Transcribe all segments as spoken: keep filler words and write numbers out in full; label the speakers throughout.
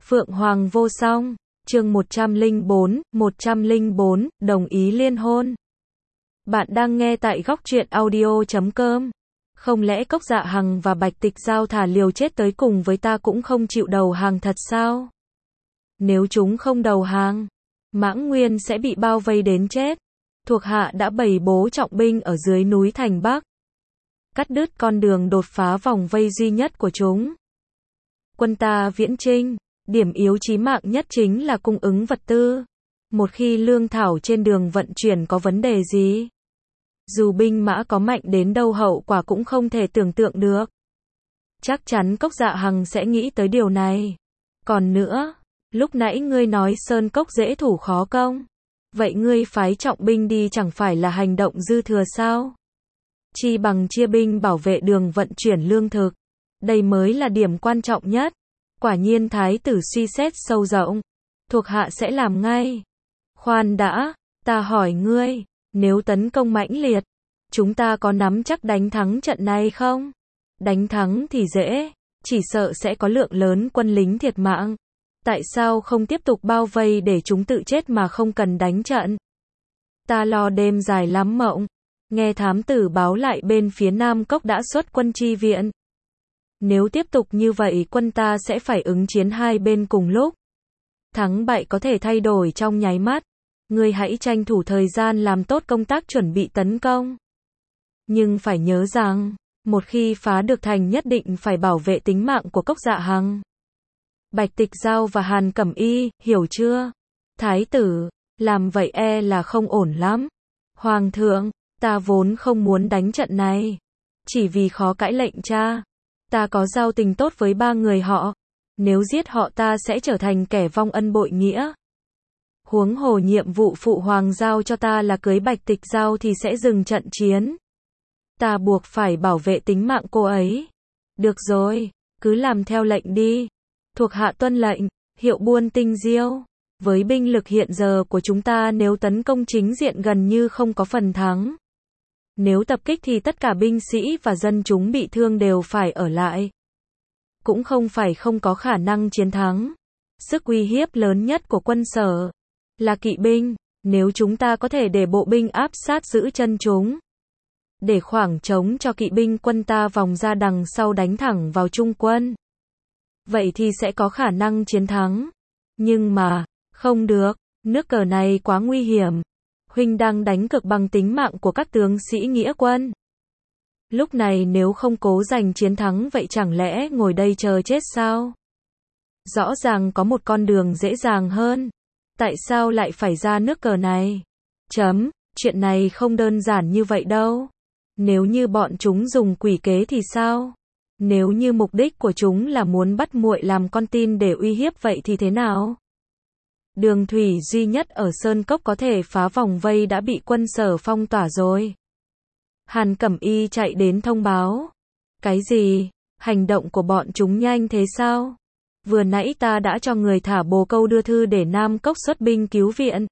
Speaker 1: Phượng Hoàng vô song, chương một trăm lẻ bốn, một trăm lẻ bốn, đồng ý liên hôn. Bạn đang nghe tại góc truyện audio chấm com. Không lẽ Cốc Dạ Hằng và Bạch Tịch Giao thả liều chết tới cùng với ta cũng không chịu đầu hàng thật sao? Nếu chúng không đầu hàng, Mãng Nguyên sẽ bị bao vây đến chết. Thuộc hạ đã bày bố trọng binh ở dưới núi thành Bắc, cắt đứt con đường đột phá vòng vây duy nhất của chúng. Quân ta viễn chinh, điểm yếu chí mạng nhất chính là cung ứng vật tư. Một khi lương thảo trên đường vận chuyển có vấn đề gì, dù binh mã có mạnh đến đâu hậu quả cũng không thể tưởng tượng được. Chắc chắn Cốc Dạ Hằng sẽ nghĩ tới điều này. Còn nữa, lúc nãy ngươi nói Sơn Cốc dễ thủ khó công. Vậy ngươi phái trọng binh đi chẳng phải là hành động dư thừa sao? Chi bằng chia binh bảo vệ đường vận chuyển lương thực. Đây mới là điểm quan trọng nhất. Quả nhiên thái tử suy xét sâu rộng. Thuộc hạ sẽ làm ngay. Khoan đã, ta hỏi ngươi, nếu tấn công mãnh liệt, chúng ta có nắm chắc đánh thắng trận này không? Đánh thắng thì dễ, chỉ sợ sẽ có lượng lớn quân lính thiệt mạng. Tại sao không tiếp tục bao vây để chúng tự chết mà không cần đánh trận? Ta lo đêm dài lắm mộng. Nghe thám tử báo lại bên phía Nam Cốc đã xuất quân chi viện. Nếu tiếp tục như vậy quân ta sẽ phải ứng chiến hai bên cùng lúc. Thắng bại có thể thay đổi trong nháy mắt. Ngươi hãy tranh thủ thời gian làm tốt công tác chuẩn bị tấn công. Nhưng phải nhớ rằng, một khi phá được thành nhất định phải bảo vệ tính mạng của Cốc Dạ Hằng, Bạch Tịch Giao và Hàn Cẩm Y, hiểu chưa? Thái tử, làm vậy e là không ổn lắm. Hoàng thượng, ta vốn không muốn đánh trận này. Chỉ vì khó cãi lệnh cha. Ta có giao tình tốt với ba người họ. Nếu giết họ ta sẽ trở thành kẻ vong ân bội nghĩa. Huống hồ nhiệm vụ phụ hoàng giao cho ta là cưới Bạch Tịch Giao thì sẽ dừng trận chiến. Ta buộc phải bảo vệ tính mạng cô ấy. Được rồi, cứ làm theo lệnh đi. Thuộc hạ tuân lệnh, Hiệu Buôn Tinh Diêu. Với binh lực hiện giờ của chúng ta nếu tấn công chính diện gần như không có phần thắng. Nếu tập kích thì tất cả binh sĩ và dân chúng bị thương đều phải ở lại. Cũng không phải không có khả năng chiến thắng. Sức uy hiếp lớn nhất của quân Sở là kỵ binh, nếu chúng ta có thể để bộ binh áp sát giữ chân chúng, để khoảng trống cho kỵ binh quân ta vòng ra đằng sau đánh thẳng vào trung quân, vậy thì sẽ có khả năng chiến thắng. Nhưng mà, không được, nước cờ này quá nguy hiểm. Huynh đang đánh cược bằng tính mạng của các tướng sĩ nghĩa quân. Lúc này nếu không cố giành chiến thắng vậy chẳng lẽ ngồi đây chờ chết sao? Rõ ràng có một con đường dễ dàng hơn. Tại sao lại phải ra nước cờ này? Chấm, chuyện này không đơn giản như vậy đâu. Nếu như bọn chúng dùng quỷ kế thì sao? Nếu như mục đích của chúng là muốn bắt muội làm con tin để uy hiếp vậy thì thế nào? Đường thủy duy nhất ở Sơn Cốc có thể phá vòng vây đã bị quân Sở phong tỏa rồi. Hàn Cẩm Y chạy đến thông báo. Cái gì? Hành động của bọn chúng nhanh thế sao? Vừa nãy ta đã cho người thả bồ câu đưa thư để Nam Cốc xuất binh cứu viện.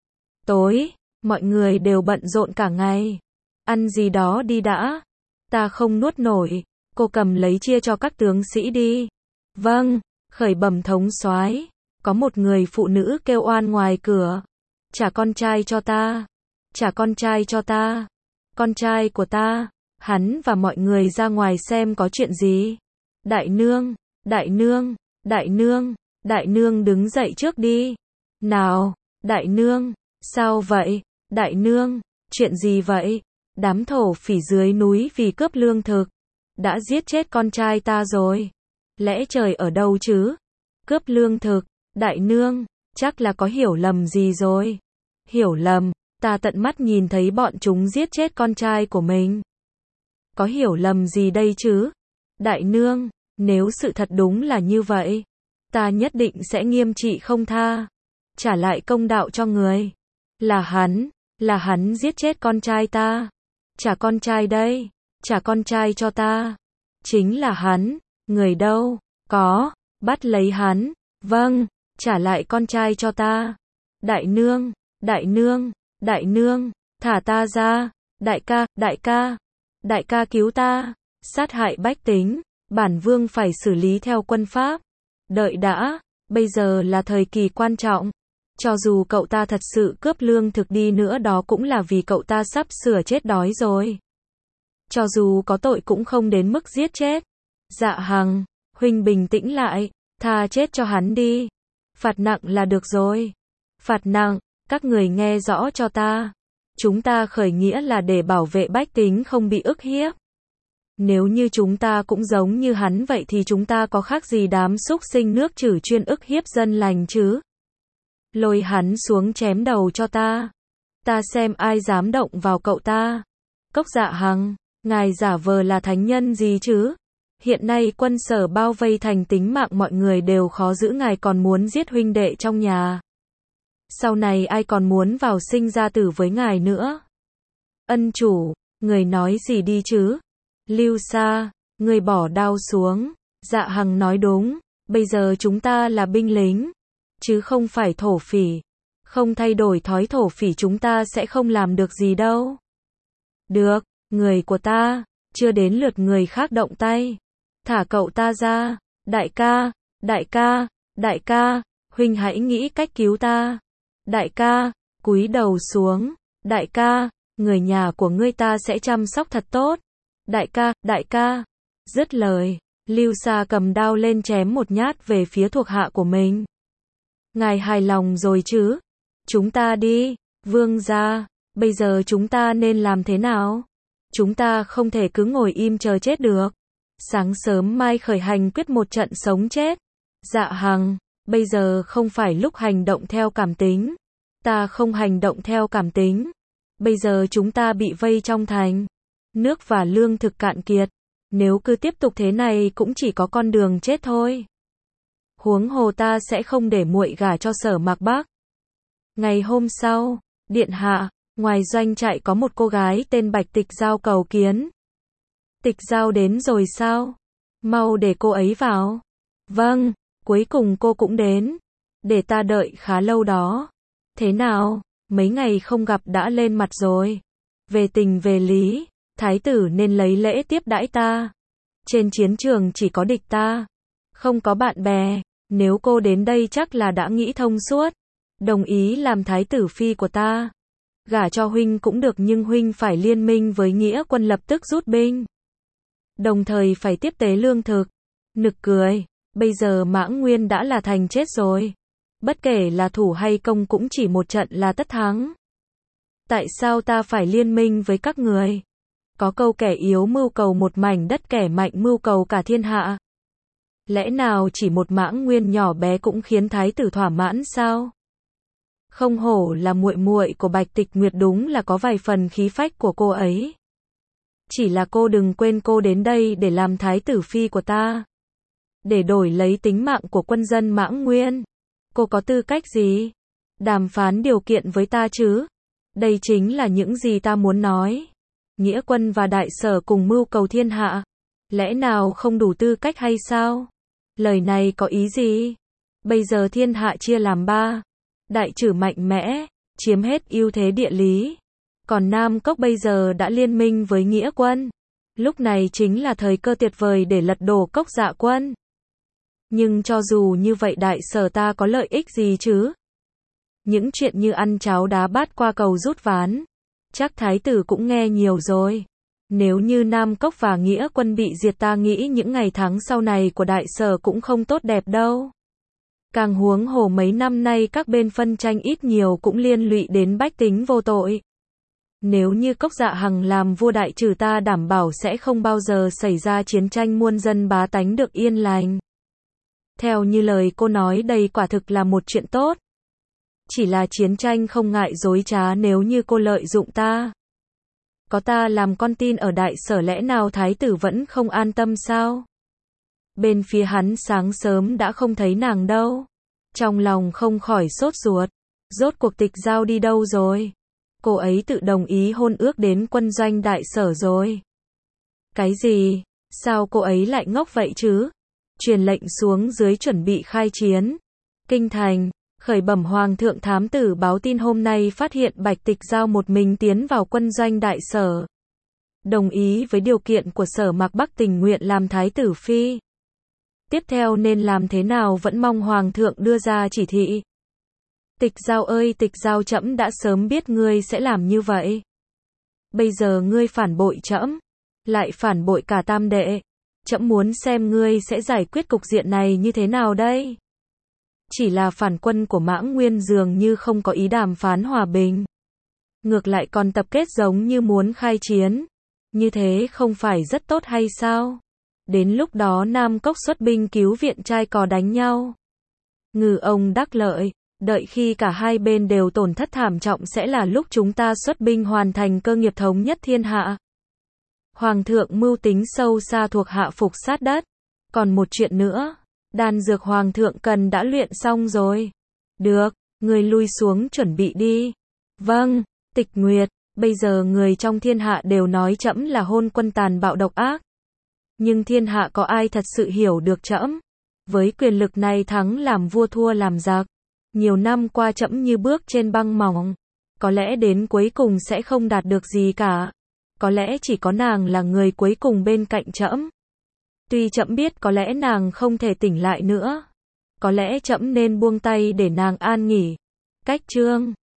Speaker 1: Tối, mọi người đều bận rộn cả ngày. Ăn gì đó đi đã. Ta không nuốt nổi. Cô cầm lấy chia cho các tướng sĩ đi. Vâng, khởi bẩm thống soái. Có một người phụ nữ kêu oan ngoài cửa. Trả con trai cho ta. Trả con trai cho ta. Con trai của ta. Hắn và mọi người ra ngoài xem có chuyện gì. Đại nương, đại nương, đại nương, đại nương đứng dậy trước đi. Nào, đại nương, sao vậy? Đại nương, chuyện gì vậy? Đám thổ phỉ dưới núi vì cướp lương thực đã giết chết con trai ta rồi. Lẽ trời ở đâu chứ? Cướp lương thực, đại nương, chắc là có hiểu lầm gì rồi. Hiểu lầm, ta tận mắt nhìn thấy bọn chúng giết chết con trai của mình. Có hiểu lầm gì đây chứ? Đại nương, nếu sự thật đúng là như vậy, ta nhất định sẽ nghiêm trị không tha. Trả lại công đạo cho người. Là hắn, là hắn giết chết con trai ta. Trả con trai đây, trả con trai cho ta. Chính là hắn, người đâu? Có, bắt lấy hắn. Vâng, trả lại con trai cho ta. Đại nương, đại nương, đại nương, thả ta ra. Đại ca, đại ca, đại ca cứu ta. Sát hại bách tính, bản vương phải xử lý theo quân pháp. Đợi đã, Bây giờ là thời kỳ quan trọng. Cho dù cậu ta thật sự cướp lương thực đi nữa đó cũng là vì cậu ta sắp sửa chết đói rồi. Cho dù có tội cũng không đến mức giết chết. Dạ Hằng, huynh bình tĩnh lại, tha chết cho hắn đi. Phạt nặng là được rồi. Phạt nặng, các người nghe rõ cho ta. Chúng ta khởi nghĩa là để bảo vệ bách tính không bị ức hiếp. Nếu như chúng ta cũng giống như hắn vậy thì chúng ta có khác gì đám súc sinh nước chử chuyên ức hiếp dân lành chứ? Lôi hắn xuống chém đầu cho ta. Ta xem ai dám động vào cậu ta. Cốc Dạ Hằng, ngài giả vờ là thánh nhân gì chứ? Hiện nay quân Sở bao vây thành, tính mạng mọi người đều khó giữ, ngài còn muốn giết huynh đệ trong nhà. Sau này ai còn muốn vào sinh ra tử với ngài nữa? Ân chủ, người nói gì đi chứ? Lưu Sa, người bỏ đao xuống. Dạ Hằng nói đúng, bây giờ chúng ta là binh lính, chứ không phải thổ phỉ. Không thay đổi thói thổ phỉ chúng ta sẽ không làm được gì đâu. Được, người của ta, chưa đến lượt người khác động tay. Thả cậu ta ra. Đại ca, đại ca, đại ca, huynh hãy nghĩ cách cứu ta. Đại ca, cúi đầu xuống. Đại ca, người nhà của ngươi ta sẽ chăm sóc thật tốt. Đại ca, đại ca. Dứt lời, Lưu Sa cầm đao lên chém một nhát về phía thuộc hạ của mình. Ngài hài lòng rồi chứ? Chúng ta đi. Vương gia, bây giờ chúng ta nên làm thế nào? Chúng ta không thể cứ ngồi im chờ chết được. Sáng sớm mai khởi hành quyết một trận sống chết. Dạ Hằng, bây giờ không phải lúc hành động theo cảm tính. Ta không hành động theo cảm tính. Bây giờ chúng ta bị vây trong thành. Nước và lương thực cạn kiệt. Nếu cứ tiếp tục thế này cũng chỉ có con đường chết thôi. Huống hồ ta sẽ không để muội gả cho Sở Mạc Bắc. Ngày hôm sau, điện hạ, ngoài doanh trại có một cô gái tên Bạch Tịch Giao cầu kiến. Tịch Giao đến rồi sao? Mau để cô ấy vào. Vâng, cuối cùng cô cũng đến. Để ta đợi khá lâu đó. Thế nào, mấy ngày không gặp đã lên mặt rồi. Về tình về lý, thái tử nên lấy lễ tiếp đãi ta. Trên chiến trường chỉ có địch ta, không có bạn bè. Nếu cô đến đây chắc là đã nghĩ thông suốt. Đồng ý làm thái tử phi của ta. Gả cho huynh cũng được nhưng huynh phải liên minh với nghĩa quân lập tức rút binh. Đồng thời phải tiếp tế lương thực. Nực cười, bây giờ Mãng Nguyên đã là thành chết rồi. Bất kể là thủ hay công cũng chỉ một trận là tất thắng. Tại sao ta phải liên minh với các người? Có câu kẻ yếu mưu cầu một mảnh đất, kẻ mạnh mưu cầu cả thiên hạ. Lẽ nào chỉ một Mãng Nguyên nhỏ bé cũng khiến thái tử thỏa mãn sao? Không hổ là muội muội của Bạch Tịch Nguyệt, đúng là có vài phần khí phách của cô ấy. Chỉ là cô đừng quên cô đến đây để làm thái tử phi của ta. Để đổi lấy tính mạng của quân dân Mãng Nguyên. Cô có tư cách gì? Đàm phán điều kiện với ta chứ? Đây chính là những gì ta muốn nói. Nghĩa quân và đại sở cùng mưu cầu thiên hạ. Lẽ nào không đủ tư cách hay sao? Lời này có ý gì? Bây giờ thiên hạ chia làm ba. Đại Trử mạnh mẽ, chiếm hết ưu thế địa lý. Còn Nam Cốc bây giờ đã liên minh với nghĩa quân. Lúc này chính là thời cơ tuyệt vời để lật đổ Cốc Dạ quân. Nhưng cho dù như vậy đại sở ta có lợi ích gì chứ? Những chuyện như ăn cháo đá bát qua cầu rút ván. Chắc thái tử cũng nghe nhiều rồi. Nếu như Nam Cốc và nghĩa quân bị diệt, ta nghĩ những ngày tháng sau này của đại sở cũng không tốt đẹp đâu. Càng huống hồ mấy năm nay các bên phân tranh ít nhiều cũng liên lụy đến bách tính vô tội. Nếu như Cốc Dạ Hằng làm vua, đại trừ ta đảm bảo sẽ không bao giờ xảy ra chiến tranh, muôn dân bá tánh được yên lành. Theo như lời cô nói, đây quả thực là một chuyện tốt. Chỉ là chiến tranh không ngại dối trá, nếu như cô lợi dụng ta. Có ta làm con tin ở đại sở, lẽ nào thái tử vẫn không an tâm sao? Bên phía hắn sáng sớm đã không thấy nàng đâu. Trong lòng không khỏi sốt ruột. Rốt cuộc Tịch Giao đi đâu rồi? Cô ấy tự đồng ý hôn ước đến quân doanh đại sở rồi. Cái gì? Sao cô ấy lại ngốc vậy chứ? Truyền lệnh xuống dưới chuẩn bị khai chiến. Kinh thành, khởi bẩm hoàng thượng, thám tử báo tin hôm nay phát hiện Bạch Tịch Giao một mình tiến vào quân doanh đại sở. Đồng ý với điều kiện của Sở Mạc Bắc, tình nguyện làm thái tử phi. Tiếp theo nên làm thế nào vẫn mong hoàng thượng đưa ra chỉ thị. Tịch Giao ơi Tịch Giao, trẫm đã sớm biết ngươi sẽ làm như vậy. Bây giờ ngươi phản bội trẫm, lại phản bội cả tam đệ. Trẫm muốn xem ngươi sẽ giải quyết cục diện này như thế nào đây. Chỉ là phản quân của Mãng Nguyên dường như không có ý đàm phán hòa bình. Ngược lại còn tập kết giống như muốn khai chiến. Như thế không phải rất tốt hay sao? Đến lúc đó Nam Cốc xuất binh cứu viện trai cò đánh nhau. Ngư ông đắc lợi, đợi khi cả hai bên đều tổn thất thảm trọng sẽ là lúc chúng ta xuất binh hoàn thành cơ nghiệp thống nhất thiên hạ. Hoàng thượng mưu tính sâu xa thuộc hạ phục sát đất. Còn một chuyện nữa, đan dược hoàng thượng cần đã luyện xong rồi. Được, người lui xuống chuẩn bị đi. Vâng, Tịch Nguyệt, bây giờ người trong thiên hạ đều nói trẫm là hôn quân tàn bạo độc ác. Nhưng thiên hạ có ai thật sự hiểu được trẫm? Với quyền lực này thắng làm vua thua làm giặc. Nhiều năm qua trẫm như bước trên băng mỏng. Có lẽ đến cuối cùng sẽ không đạt được gì cả. Có lẽ chỉ có nàng là người cuối cùng bên cạnh trẫm. Tuy trẫm biết có lẽ nàng không thể tỉnh lại nữa. Có lẽ trẫm nên buông tay để nàng an nghỉ. Cách chương